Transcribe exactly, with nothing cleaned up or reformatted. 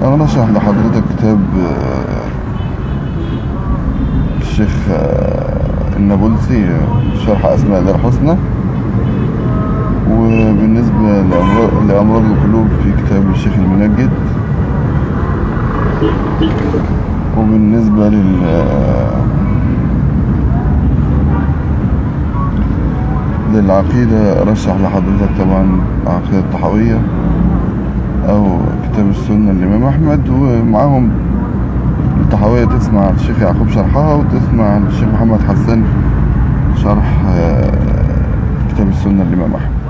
أنا رشح لحضرتك كتاب آه، الشيخ آه، النابلسي، آه، شرح أسماء الله الحسنى. وبالنسبة لأمراض, لأمراض القلوب في كتاب الشيخ المنجد. وبالنسبة لل آه، للعقيدة رشح لحضرتك طبعا العقيدة الطحاوية أو كتاب السنة للإمام أحمد، ومعاهم الطحاوية تسمع الشيخ يعقوب شرحها، وتسمع الشيخ محمد حسن شرح آه، كتاب السنة للإمام أحمد.